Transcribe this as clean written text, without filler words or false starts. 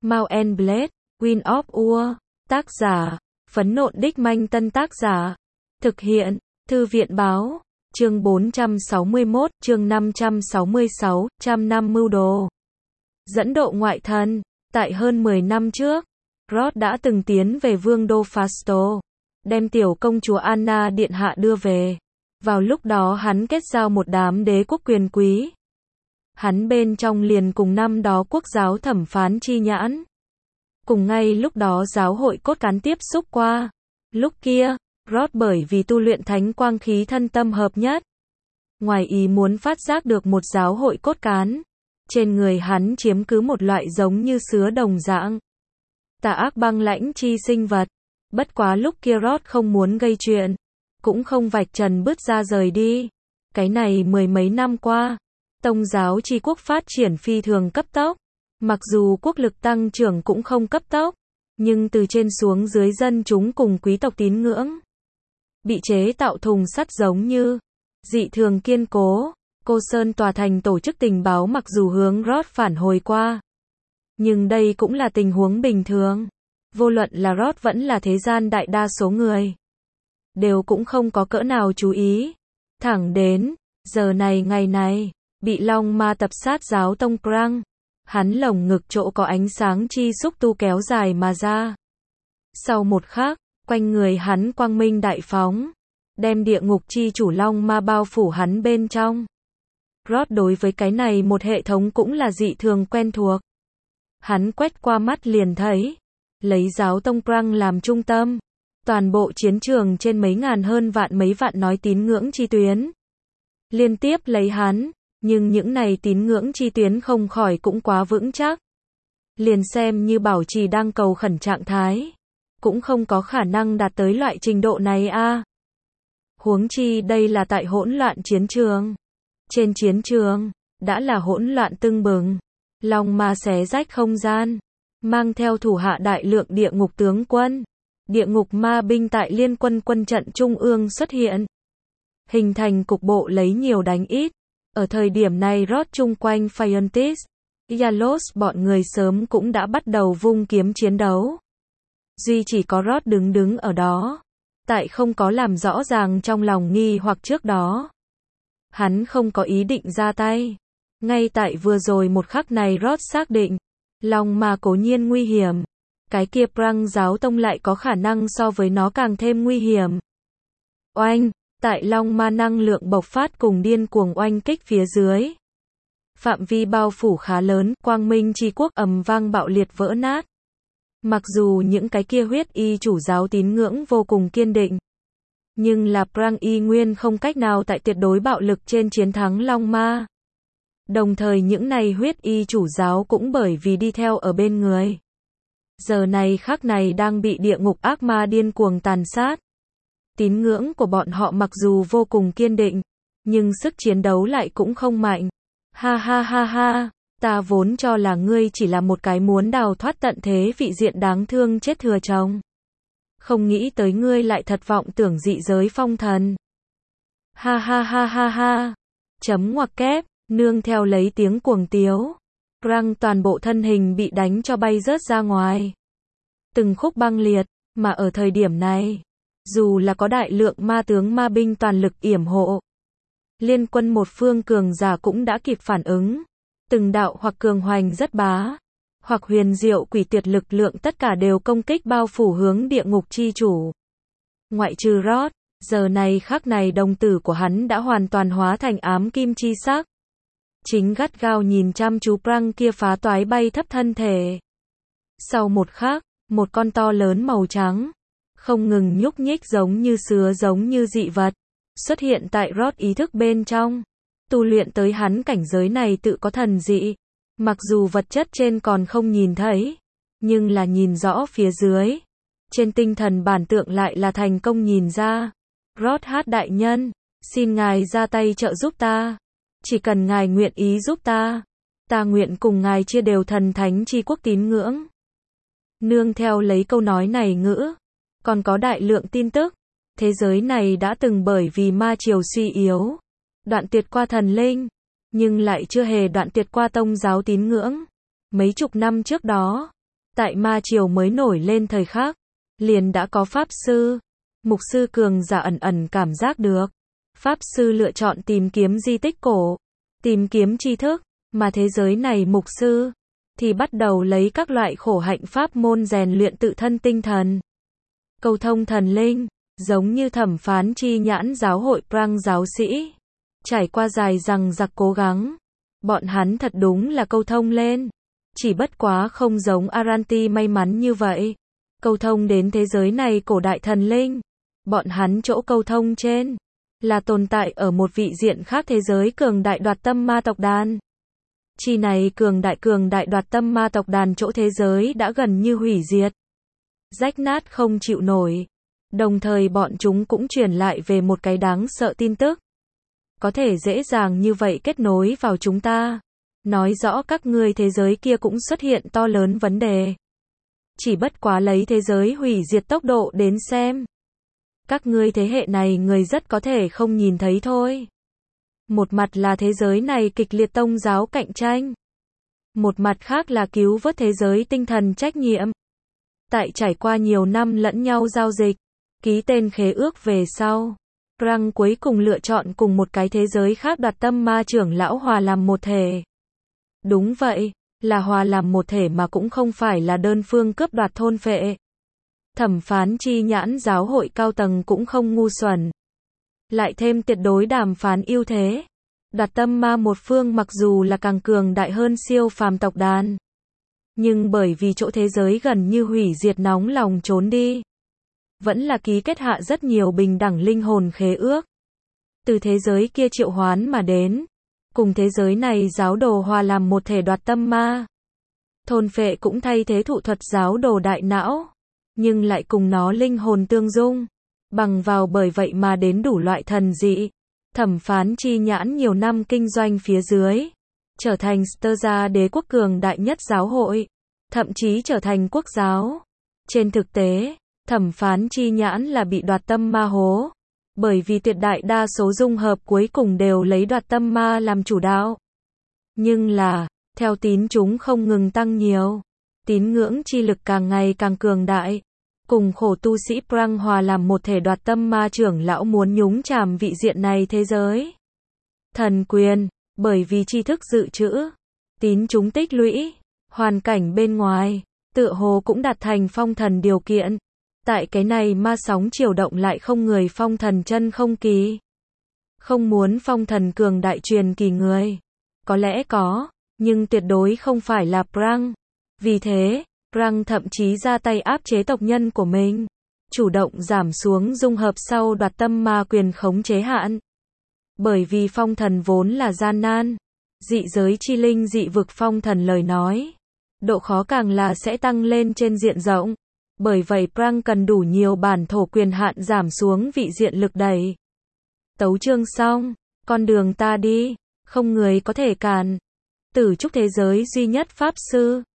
Mount and Blade, Wind of War. Tác giả, Phấn Nộn Đích Manh. Tân tác giả, thực hiện, Thư viện Báo. Chương 461, chương 566, 100 năm mưu đồ. Dẫn độ ngoại thần. Tại hơn 10 năm trước, Rod đã từng tiến về vương đô Fasto, đem tiểu công chúa Anna điện hạ đưa về. Vào lúc đó hắn kết giao một đám đế quốc quyền quý. Hắn bên trong liền cùng năm đó quốc giáo thẩm phán Chi Nhãn. Cùng ngay lúc đó giáo hội cốt cán tiếp xúc qua. Lúc kia, Rod bởi vì tu luyện thánh quang khí thân tâm hợp nhất. Ngoài ý muốn phát giác được một giáo hội cốt cán. Trên người hắn chiếm cứ một loại giống như sứa đồng dạng. Tà ác băng lãnh chi sinh vật. Bất quá lúc kia Rod không muốn gây chuyện. Cũng không vạch trần bứt ra rời đi. Cái này mười mấy năm qua, Tông giáo Chi quốc phát triển phi thường cấp tốc. Mặc dù quốc lực tăng trưởng cũng không cấp tốc, nhưng từ trên xuống dưới dân chúng cùng quý tộc tín ngưỡng bị chế tạo thùng sắt giống như dị thường kiên cố. Cô Sơn tòa thành tổ chức tình báo mặc dù hướng Rod phản hồi qua, nhưng đây cũng là tình huống bình thường. Vô luận là Rod vẫn là thế gian đại đa số người, đều cũng không có cỡ nào chú ý. Thẳng đến giờ này ngày này, bị Long Ma tập sát giáo tông Krang, hắn lồng ngực chỗ có ánh sáng chi xúc tu kéo dài mà ra. Sau một khắc, quanh người hắn quang minh đại phóng, đem địa ngục chi chủ Long Ma bao phủ hắn bên trong. Rod đối với cái này một hệ thống cũng là dị thường quen thuộc. Hắn quét qua mắt liền thấy, lấy giáo tông Krang làm trung tâm, toàn bộ chiến trường trên mấy ngàn hơn vạn mấy vạn nói tín ngưỡng chi tuyến liên tiếp lấy hắn. Nhưng những này tín ngưỡng chi tuyến không khỏi cũng quá vững chắc. Liền xem như bảo trì đang cầu khẩn trạng thái, cũng không có khả năng đạt tới loại trình độ này a. Huống chi đây là tại hỗn loạn chiến trường. Trên chiến trường, đã là hỗn loạn tưng bừng. Long Ma xé rách không gian, mang theo thủ hạ đại lượng địa ngục tướng quân. Địa ngục ma binh tại liên quân quân trận trung ương xuất hiện. Hình thành cục bộ lấy nhiều đánh ít. Ở thời điểm này Rod chung quanh Phiontis, Yalos bọn người sớm cũng đã bắt đầu vung kiếm chiến đấu. Duy chỉ có Rod đứng ở đó. Tại không có làm rõ ràng trong lòng nghi hoặc trước đó. Hắn không có ý định ra tay. Ngay tại vừa rồi một khắc này Rod xác định. Long Ma cố nhiên nguy hiểm. Cái kia Prang giáo tông lại có khả năng so với nó càng thêm nguy hiểm. Oanh! Tại Long Ma năng lượng bộc phát cùng điên cuồng oanh kích phía dưới. Phạm vi bao phủ khá lớn, quang minh chi quốc ầm vang bạo liệt vỡ nát. Mặc dù những cái kia huyết y chủ giáo tín ngưỡng vô cùng kiên định. Nhưng là Prang y nguyên không cách nào tại tuyệt đối bạo lực trên chiến thắng Long Ma. Đồng thời những này huyết y chủ giáo cũng bởi vì đi theo ở bên người. Giờ này khắc này đang bị địa ngục ác ma điên cuồng tàn sát. Tín ngưỡng của bọn họ mặc dù vô cùng kiên định, nhưng sức chiến đấu lại cũng không mạnh. Ha ha ha ha, ta vốn cho là ngươi chỉ là một cái muốn đào thoát tận thế vị diện đáng thương chết thừa chồng. Không nghĩ tới ngươi lại thật vọng tưởng dị giới phong thần. Ha ha ha ha ha. Chấm ngoặc kép, nương theo lấy tiếng cuồng tiếu. Krang toàn bộ thân hình bị đánh cho bay rớt ra ngoài. Từng khúc băng liệt, mà ở thời điểm này, dù là có đại lượng ma tướng ma binh toàn lực yểm hộ, liên quân một phương cường giả cũng đã kịp phản ứng. Từng đạo hoặc cường hoành rất bá, hoặc huyền diệu quỷ tuyệt lực lượng tất cả đều công kích bao phủ hướng địa ngục chi chủ. Ngoại trừ Rod, giờ này khắc này đồng tử của hắn đã hoàn toàn hóa thành ám kim chi sắc. Chính gắt gao nhìn chăm chú Prang kia phá toái bay thấp thân thể. Sau một khắc, một con to lớn màu trắng, không ngừng nhúc nhích giống như sứa giống như dị vật, xuất hiện tại Rod ý thức bên trong. Tu luyện tới hắn cảnh giới này tự có thần dị. Mặc dù vật chất trên còn không nhìn thấy, nhưng là nhìn rõ phía dưới. Trên tinh thần bản tượng lại là thành công nhìn ra. Rod hát đại nhân, xin ngài ra tay trợ giúp ta. Chỉ cần ngài nguyện ý giúp ta, ta nguyện cùng ngài chia đều thần thánh chi quốc tín ngưỡng. Nương theo lấy câu nói này ngữ, còn có đại lượng tin tức. Thế giới này đã từng bởi vì ma triều suy yếu, đoạn tuyệt qua thần linh, nhưng lại chưa hề đoạn tuyệt qua tông giáo tín ngưỡng. Mấy chục năm trước đó, Tại ma triều mới nổi lên thời khắc, liền đã có pháp sư, mục sư cường giả ẩn ẩn cảm giác được. Pháp sư lựa chọn tìm kiếm di tích cổ, tìm kiếm tri thức, mà thế giới này mục sư thì bắt đầu lấy các loại khổ hạnh pháp môn rèn luyện tự thân tinh thần, cầu thông thần linh, giống như thẩm phán chi nhãn giáo hội Prang giáo sĩ. Trải qua dài dằng dặc cố gắng, bọn hắn thật đúng là câu thông lên. Chỉ bất quá không giống Aranti may mắn như vậy. Câu thông đến thế giới này cổ đại thần linh. Bọn hắn chỗ câu thông trên là tồn tại ở một vị diện khác thế giới cường đại đoạt tâm ma tộc đàn. Chi này cường đại đoạt tâm ma tộc đàn chỗ thế giới đã gần như hủy diệt, rách nát không chịu nổi. Đồng thời bọn chúng cũng truyền lại về một cái đáng sợ tin tức. Có thể dễ dàng như vậy kết nối vào chúng ta. Nói rõ các ngươi thế giới kia cũng xuất hiện to lớn vấn đề. Chỉ bất quá lấy thế giới hủy diệt tốc độ đến xem. Các ngươi thế hệ này người rất có thể không nhìn thấy thôi. Một mặt là thế giới này kịch liệt tông giáo cạnh tranh. Một mặt khác là cứu vớt thế giới tinh thần trách nhiệm. Tại trải qua nhiều năm lẫn nhau giao dịch, ký tên khế ước về sau, Prang cuối cùng lựa chọn cùng một cái thế giới khác đoạt tâm ma trưởng lão hòa làm một thể. Đúng vậy, là hòa làm một thể mà cũng không phải là đơn phương cướp đoạt thôn phệ. Thẩm phán chi nhãn giáo hội cao tầng cũng không ngu xuẩn. Lại thêm tuyệt đối đàm phán ưu thế. Đoạt tâm ma một phương mặc dù là càng cường đại hơn siêu phàm tộc đàn. Nhưng bởi vì chỗ thế giới gần như hủy diệt nóng lòng trốn đi. Vẫn là ký kết hạ rất nhiều bình đẳng linh hồn khế ước. Từ thế giới kia triệu hoán mà đến. Cùng thế giới này giáo đồ hòa làm một thể đoạt tâm ma. Thôn phệ cũng thay thế thụ thuật giáo đồ đại não. Nhưng lại cùng nó linh hồn tương dung. Bằng vào bởi vậy mà đến đủ loại thần dị. Thẩm phán chi nhãn nhiều năm kinh doanh phía dưới. Trở thành Sturza đế quốc cường đại nhất giáo hội. Thậm chí trở thành quốc giáo. Trên thực tế, thẩm phán chi nhãn là bị đoạt tâm ma hố. Bởi vì tuyệt đại đa số dung hợp cuối cùng đều lấy đoạt tâm ma làm chủ đạo. Nhưng là, theo tín chúng không ngừng tăng nhiều. Tín ngưỡng chi lực càng ngày càng cường đại. Cùng khổ tu sĩ Prang hòa làm một thể đoạt tâm ma trưởng lão muốn nhúng chàm vị diện này thế giới. Thần quyền, bởi vì tri thức dự trữ, tín chúng tích lũy, hoàn cảnh bên ngoài, tựa hồ cũng đạt thành phong thần điều kiện. Tại cái này ma sóng chiều động lại không người phong thần chân không kỳ. Không muốn phong thần cường đại truyền kỳ người. Có lẽ có, nhưng tuyệt đối không phải là Prang. Vì thế, Prang thậm chí ra tay áp chế tộc nhân của mình. Chủ động giảm xuống dung hợp sau đoạt tâm ma quyền khống chế hạn. Bởi vì phong thần vốn là gian nan. Dị giới chi linh dị vực phong thần lời nói. Độ khó càng là sẽ tăng lên trên diện rộng. Bởi vậy Prang cần đủ nhiều bản thổ quyền hạn giảm xuống vị diện lực đẩy. Tấu chương xong, con đường ta đi, không người có thể cản. Tử trúc thế giới duy nhất pháp sư.